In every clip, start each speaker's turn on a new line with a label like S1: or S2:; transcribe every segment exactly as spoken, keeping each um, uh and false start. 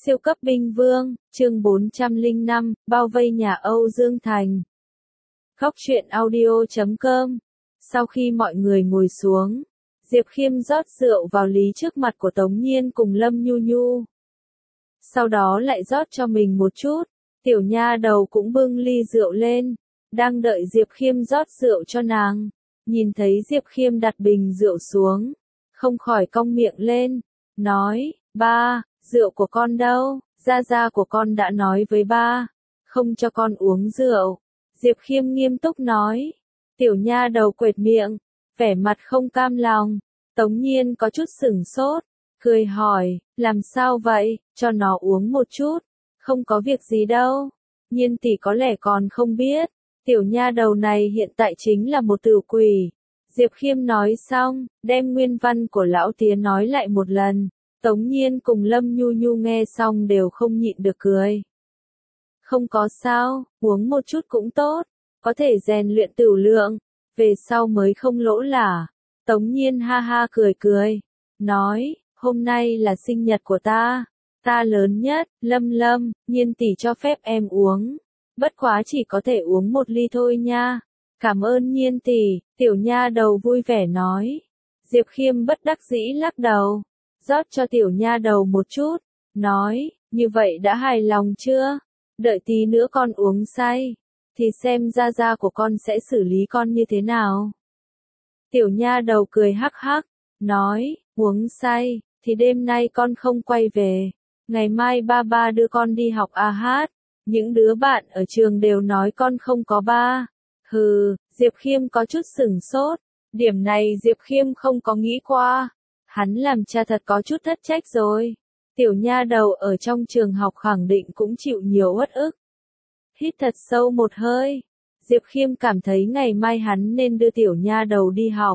S1: Siêu cấp binh vương, chương bốn trăm lẻ năm, bao vây nhà Âu Dương Thành. Góc truyện audio chấm com. Sau khi mọi người ngồi xuống, Diệp Khiêm rót rượu vào ly trước mặt của Tống Nhiên cùng Lâm Nhu Nhu. Sau đó lại rót cho mình một chút, tiểu nha đầu cũng bưng ly rượu lên, đang đợi Diệp Khiêm rót rượu cho nàng. Nhìn thấy Diệp Khiêm đặt bình rượu xuống, không khỏi cong miệng lên, nói, ba, rượu của con đâu, gia gia của con đã nói với ba, không cho con uống rượu. Diệp Khiêm nghiêm túc nói, tiểu nha đầu quệt miệng, vẻ mặt không cam lòng. Tống Nhiên có chút sửng sốt, cười hỏi, làm sao vậy, cho nó uống một chút, không có việc gì đâu. Nhiên tỷ có lẽ còn không biết, tiểu nha đầu này hiện tại chính là một tử quỷ. Diệp Khiêm nói xong, đem nguyên văn của lão tía nói lại một lần. Tống Nhiên cùng Lâm Nhu Nhu nghe xong đều không nhịn được cười. Không có sao, uống một chút cũng tốt, có thể rèn luyện tửu lượng, về sau mới không lỗ lả. Tống Nhiên ha ha cười cười, nói, hôm nay là sinh nhật của ta, ta lớn nhất, Lâm Lâm, Nhiên tỷ cho phép em uống, bất quá chỉ có thể uống một ly thôi nha. Cảm ơn Nhiên tỷ, tiểu nha đầu vui vẻ nói. Diệp Khiêm bất đắc dĩ lắc đầu, rót cho tiểu nha đầu một chút, nói, như vậy đã hài lòng chưa? Đợi tí nữa con uống say, thì xem gia gia của con sẽ xử lý con như thế nào. Tiểu nha đầu cười hắc hắc, nói, uống say, thì đêm nay con không quay về, ngày mai ba ba đưa con đi học a hát, những đứa bạn ở trường đều nói con không có ba. Hừ, Diệp Khiêm có chút sửng sốt, điểm này Diệp Khiêm không có nghĩ qua. Hắn làm cha thật có chút thất trách rồi. Tiểu nha đầu ở trong trường học khẳng định cũng chịu nhiều uất ức. Hít thật sâu một hơi, Diệp Khiêm cảm thấy ngày mai hắn nên đưa tiểu nha đầu đi học.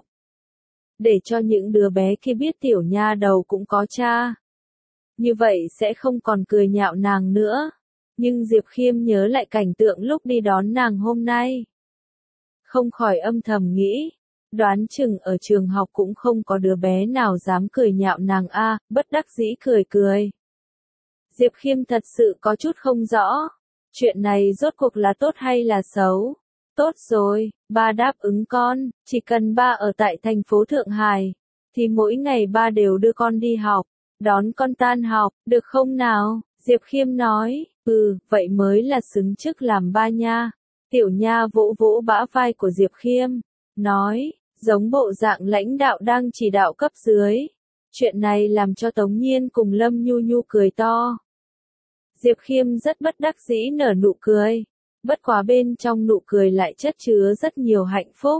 S1: Để cho những đứa bé kia biết tiểu nha đầu cũng có cha. Như vậy sẽ không còn cười nhạo nàng nữa. Nhưng Diệp Khiêm nhớ lại cảnh tượng lúc đi đón nàng hôm nay. Không khỏi âm thầm nghĩ. Đoán chừng ở trường học cũng không có đứa bé nào dám cười nhạo nàng a, bất đắc dĩ cười cười. Diệp Khiêm thật sự có chút không rõ, chuyện này rốt cuộc là tốt hay là xấu. Tốt rồi, ba đáp ứng con, chỉ cần ba ở tại thành phố Thượng Hải, thì mỗi ngày ba đều đưa con đi học, đón con tan học, được không nào? Diệp Khiêm nói, ừ, vậy mới là xứng chức làm ba nha. Tiểu nha vỗ vỗ bả vai của Diệp Khiêm, nói, giống bộ dạng lãnh đạo đang chỉ đạo cấp dưới. Chuyện này làm cho Tống Nhiên cùng Lâm Nhu Nhu cười to. Diệp Khiêm rất bất đắc dĩ nở nụ cười, bất quá bên trong nụ cười lại chất chứa rất nhiều hạnh phúc.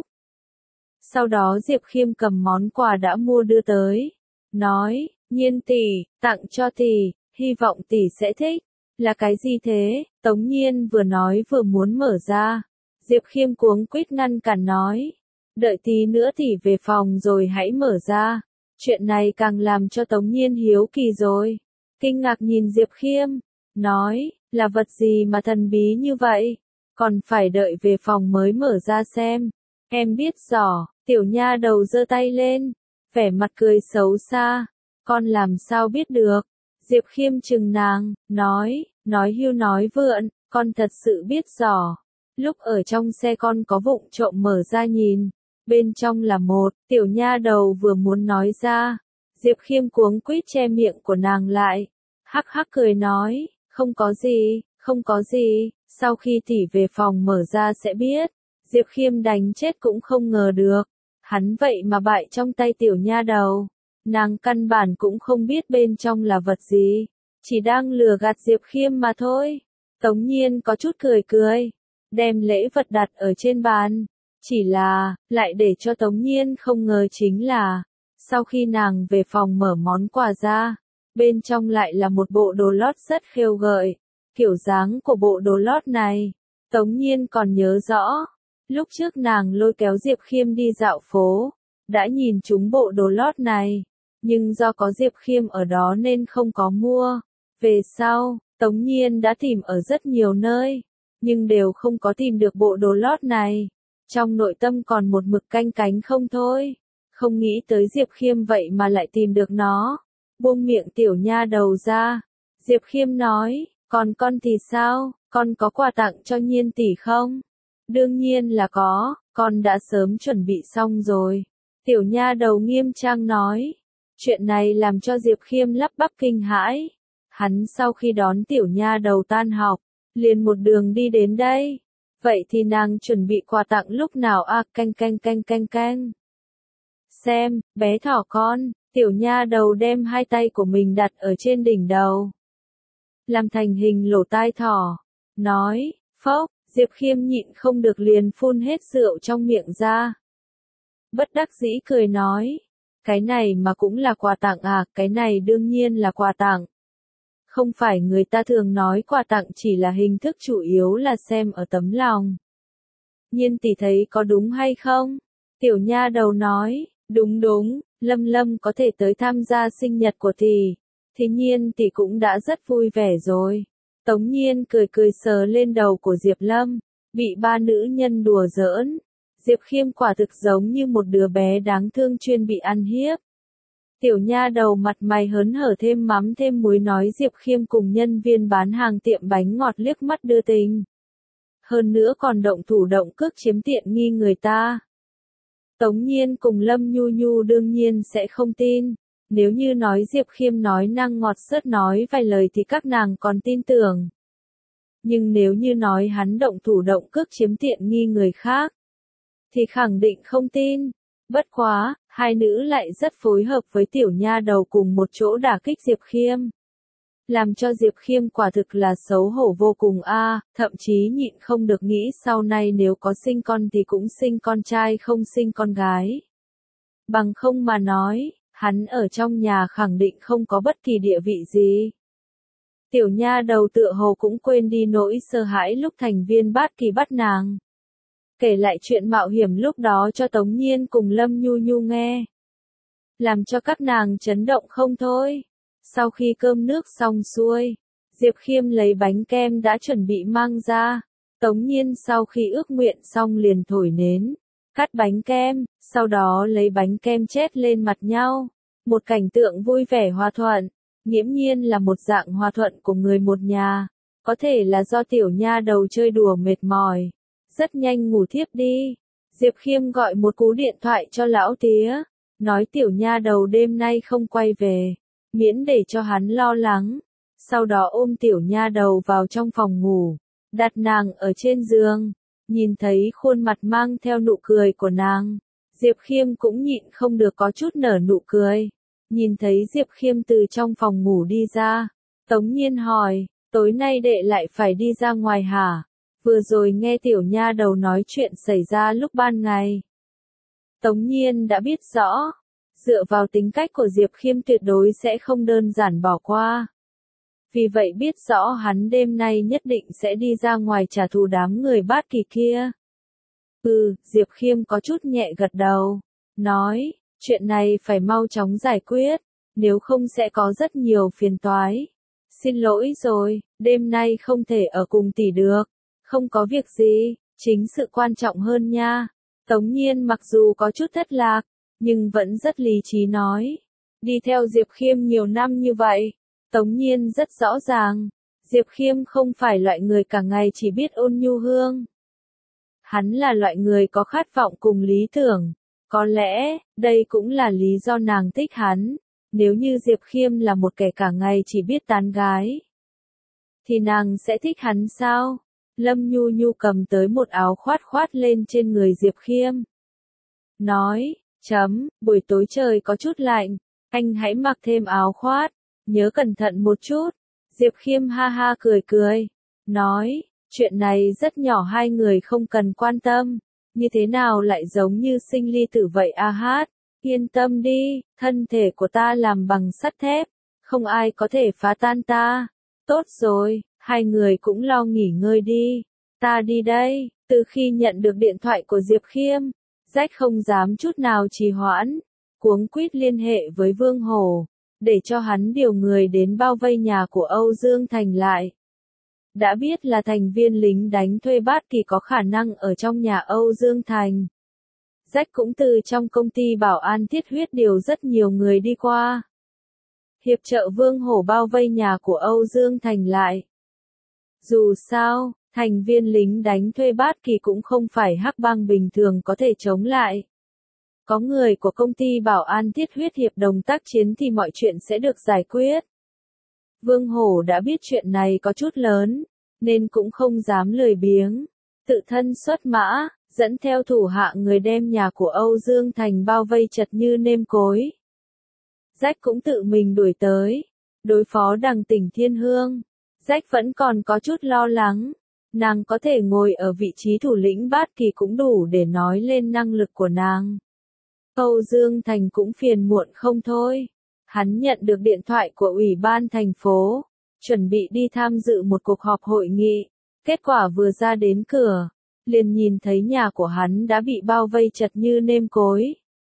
S1: Sau đó Diệp Khiêm cầm món quà đã mua đưa tới, nói, Nhiên tỷ, tặng cho tỷ, hy vọng tỷ sẽ thích. Là cái gì thế? Tống Nhiên vừa nói vừa muốn mở ra. Diệp Khiêm cuống quýt ngăn cản nói, đợi tí nữa tỷ về phòng rồi hãy mở ra. Chuyện này càng làm cho Tống Nhiên hiếu kỳ rồi. Kinh ngạc nhìn Diệp Khiêm, nói, là vật gì mà thần bí như vậy? Còn phải đợi về phòng mới mở ra xem. Em biết rõ, tiểu nha đầu giơ tay lên, vẻ mặt cười xấu xa. Con làm sao biết được? Diệp Khiêm chừng nàng, nói, nói hưu nói vượn, con thật sự biết rõ. Lúc ở trong xe con có vụng trộm mở ra nhìn, bên trong là một, tiểu nha đầu vừa muốn nói ra. Diệp Khiêm cuống quýt che miệng của nàng lại, hắc hắc cười nói, không có gì, không có gì, sau khi tỷ về phòng mở ra sẽ biết. Diệp Khiêm đánh chết cũng không ngờ được, hắn vậy mà bại trong tay tiểu nha đầu. Nàng căn bản cũng không biết bên trong là vật gì, chỉ đang lừa gạt Diệp Khiêm mà thôi. Tống Nhiên có chút cười cười, đem lễ vật đặt ở trên bàn. Chỉ là, lại để cho Tống Nhiên không ngờ chính là, sau khi nàng về phòng mở món quà ra, bên trong lại là một bộ đồ lót rất khêu gợi. Kiểu dáng của bộ đồ lót này, Tống Nhiên còn nhớ rõ. Lúc trước nàng lôi kéo Diệp Khiêm đi dạo phố, đã nhìn trúng bộ đồ lót này. Nhưng do có Diệp Khiêm ở đó nên không có mua. Về sau, Tống Nhiên đã tìm ở rất nhiều nơi, nhưng đều không có tìm được bộ đồ lót này. Trong nội tâm còn một mực canh cánh không thôi. Không nghĩ tới Diệp Khiêm vậy mà lại tìm được nó. Buông miệng tiểu nha đầu ra. Diệp Khiêm nói, còn con thì sao, con có quà tặng cho Nhiên tỷ không? Đương nhiên là có, con đã sớm chuẩn bị xong rồi. Tiểu nha đầu nghiêm trang nói. Chuyện này làm cho Diệp Khiêm lắp bắp kinh hãi. Hắn sau khi đón tiểu nha đầu tan học, liền một đường đi đến đây. Vậy thì nàng chuẩn bị quà tặng lúc nào à, canh canh canh canh canh. Xem, bé thỏ con, tiểu nha đầu đem hai tay của mình đặt ở trên đỉnh đầu. Làm thành hình lỗ tai thỏ. Nói, phốc, Diệp Khiêm nhịn không được liền phun hết rượu trong miệng ra. Bất đắc dĩ cười nói, cái này mà cũng là quà tặng à, cái này đương nhiên là quà tặng. Không phải người ta thường nói quà tặng chỉ là hình thức, chủ yếu là xem ở tấm lòng. Nhiên tỷ thấy có đúng hay không? Tiểu nha đầu nói, đúng đúng, Lâm Lâm có thể tới tham gia sinh nhật của tỷ, thì Nhiên tỷ cũng đã rất vui vẻ rồi. Tống Nhiên cười cười sờ lên đầu của Diệp Lâm, bị ba nữ nhân đùa giỡn. Diệp Khiêm quả thực giống như một đứa bé đáng thương chuyên bị ăn hiếp. Tiểu nha đầu mặt mày hớn hở thêm mắm thêm muối nói Diệp Khiêm cùng nhân viên bán hàng tiệm bánh ngọt liếc mắt đưa tình. Hơn nữa còn động thủ động cước chiếm tiện nghi người ta. Tống Nhiên cùng Lâm Nhu Nhu đương nhiên sẽ không tin. Nếu như nói Diệp Khiêm nói năng ngọt sớt nói vài lời thì các nàng còn tin tưởng. Nhưng nếu như nói hắn động thủ động cước chiếm tiện nghi người khác, thì khẳng định không tin. Bất quá, hai nữ lại rất phối hợp với tiểu nha đầu cùng một chỗ đả kích Diệp Khiêm. Làm cho Diệp Khiêm quả thực là xấu hổ vô cùng a, à, thậm chí nhịn không được nghĩ sau này nếu có sinh con thì cũng sinh con trai không sinh con gái. Bằng không mà nói, hắn ở trong nhà khẳng định không có bất kỳ địa vị gì. Tiểu nha đầu tựa hồ cũng quên đi nỗi sợ hãi lúc thành viên bát kỳ bắt nàng. Kể lại chuyện mạo hiểm lúc đó cho Tống Nhiên cùng Lâm Nhu Nhu nghe. Làm cho các nàng chấn động không thôi. Sau khi cơm nước xong xuôi, Diệp Khiêm lấy bánh kem đã chuẩn bị mang ra. Tống Nhiên sau khi ước nguyện xong liền thổi nến, cắt bánh kem, sau đó lấy bánh kem chét lên mặt nhau. Một cảnh tượng vui vẻ hòa thuận, nghiễm nhiên là một dạng hòa thuận của người một nhà. Có thể là do tiểu nha đầu chơi đùa mệt mỏi, rất nhanh ngủ thiếp đi. Diệp Khiêm gọi một cú điện thoại cho lão tía, nói tiểu nha đầu đêm nay không quay về, miễn để cho hắn lo lắng. Sau đó ôm tiểu nha đầu vào trong phòng ngủ, đặt nàng ở trên giường, nhìn thấy khuôn mặt mang theo nụ cười của nàng. Diệp Khiêm cũng nhịn không được có chút nở nụ cười. Nhìn thấy Diệp Khiêm từ trong phòng ngủ đi ra, Tống Nhiên hỏi, tối nay đệ lại phải đi ra ngoài hả? Vừa rồi nghe tiểu nha đầu nói chuyện xảy ra lúc ban ngày. Tống Nhiên đã biết rõ, dựa vào tính cách của Diệp Khiêm tuyệt đối sẽ không đơn giản bỏ qua. Vì vậy biết rõ hắn đêm nay nhất định sẽ đi ra ngoài trả thù đám người bát kỳ kia. Ừ, Diệp Khiêm có chút nhẹ gật đầu, nói, chuyện này phải mau chóng giải quyết, nếu không sẽ có rất nhiều phiền toái. Xin lỗi rồi, đêm nay không thể ở cùng tỷ được. Không có việc gì, chính sự quan trọng hơn nha. Tống Nhiên mặc dù có chút thất lạc, nhưng vẫn rất lý trí nói. Đi theo Diệp Khiêm nhiều năm như vậy, Tống Nhiên rất rõ ràng, Diệp Khiêm không phải loại người cả ngày chỉ biết ôn nhu hương. Hắn là loại người có khát vọng cùng lý tưởng. Có lẽ, đây cũng là lý do nàng thích hắn. Nếu như Diệp Khiêm là một kẻ cả ngày chỉ biết tán gái, thì nàng sẽ thích hắn sao? Lâm Nhu Nhu cầm tới một áo khoát khoát lên trên người Diệp Khiêm. Nói, chấm, buổi tối trời có chút lạnh, anh hãy mặc thêm áo khoát, nhớ cẩn thận một chút. Diệp Khiêm ha ha cười cười, nói, chuyện này rất nhỏ hai người không cần quan tâm, như thế nào lại giống như sinh ly tử vậy a hát, yên tâm đi, thân thể của ta làm bằng sắt thép, không ai có thể phá tan ta. Tốt rồi. Hai người cũng lo nghỉ ngơi đi, ta đi đây. Từ khi nhận được điện thoại của Diệp Khiêm, Rách không dám chút nào trì hoãn, cuống quýt liên hệ với Vương Hổ, để cho hắn điều người đến bao vây nhà của Âu Dương Thành lại. Đã biết là thành viên lính đánh thuê bát kỳ có khả năng ở trong nhà Âu Dương Thành. Rách cũng từ trong công ty bảo an thiết huyết điều rất nhiều người đi qua. hiệp trợ Vương Hổ bao vây nhà của Âu Dương Thành lại. Dù sao, thành viên lính đánh thuê Bát Kỳ cũng không phải hắc bang bình thường có thể chống lại. Có người của công ty bảo an thiết huyết hiệp đồng tác chiến thì mọi chuyện sẽ được giải quyết. Vương Hổ đã biết chuyện này có chút lớn, nên cũng không dám lười biếng. Tự thân xuất mã, dẫn theo thủ hạ người đem nhà của Âu Dương Thành bao vây chật như nêm cối. Rách cũng tự mình đuổi tới, đối phó Đằng Tỉnh Thiên Hương. Rách vẫn còn có chút lo lắng, nàng có thể ngồi ở vị trí thủ lĩnh Bát Kỳ cũng đủ để nói lên năng lực của nàng. Âu Dương Thành cũng phiền muộn không thôi. Hắn nhận được điện thoại của ủy ban thành phố, chuẩn bị đi tham dự một cuộc họp hội nghị. Kết quả vừa ra đến cửa, liền nhìn thấy nhà của hắn đã bị bao vây chật như nêm cối.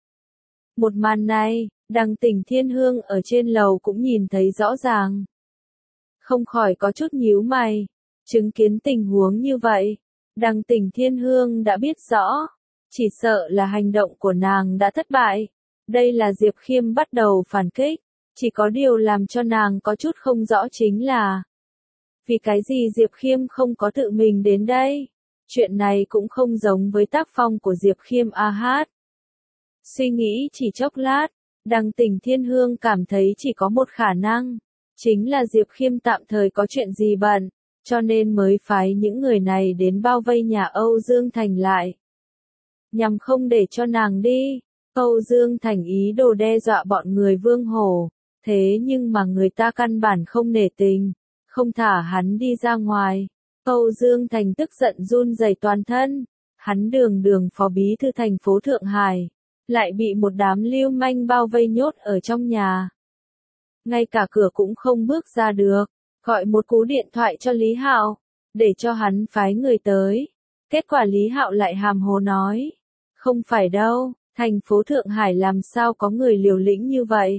S1: Một màn này, Đằng Tỉnh Thiên Hương ở trên lầu cũng nhìn thấy rõ ràng. Không khỏi có chút nhíu mày, chứng kiến tình huống như vậy, Đằng Tỉnh Thiên Hương đã biết rõ, chỉ sợ là hành động của nàng đã thất bại. Đây là Diệp Khiêm bắt đầu phản kích, chỉ có điều làm cho nàng có chút không rõ chính là vì cái gì Diệp Khiêm không có tự mình đến đây. Chuyện này cũng không giống với tác phong của Diệp Khiêm a hát. Suy nghĩ chỉ chốc lát, Đằng Tỉnh Thiên Hương cảm thấy chỉ có một khả năng, chính là Diệp Khiêm tạm thời có chuyện gì bận, cho nên mới phái những người này đến bao vây nhà Âu Dương Thành lại. Nhằm không để cho nàng đi, Âu Dương Thành ý đồ đe dọa bọn người Vương Hổ, thế nhưng mà người ta căn bản không nể tình, không thả hắn đi ra ngoài. Âu Dương Thành tức giận run rẩy toàn thân, hắn đường đường phó bí thư thành phố Thượng Hải, lại bị một đám lưu manh bao vây nhốt ở trong nhà. Ngay cả cửa cũng không bước ra được, gọi một cú điện thoại cho Lý Hạo, để cho hắn phái người tới. Kết quả Lý Hạo lại hàm hồ nói, không phải đâu, thành phố Thượng Hải làm sao có người liều lĩnh như vậy.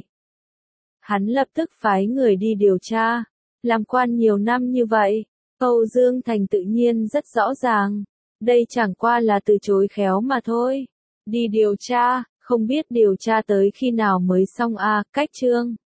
S1: Hắn lập tức phái người đi điều tra, làm quan nhiều năm như vậy, Âu Dương Thành tự nhiên rất rõ ràng, đây chẳng qua là từ chối khéo mà thôi. Đi điều tra, không biết điều tra tới khi nào mới xong a, cách chương.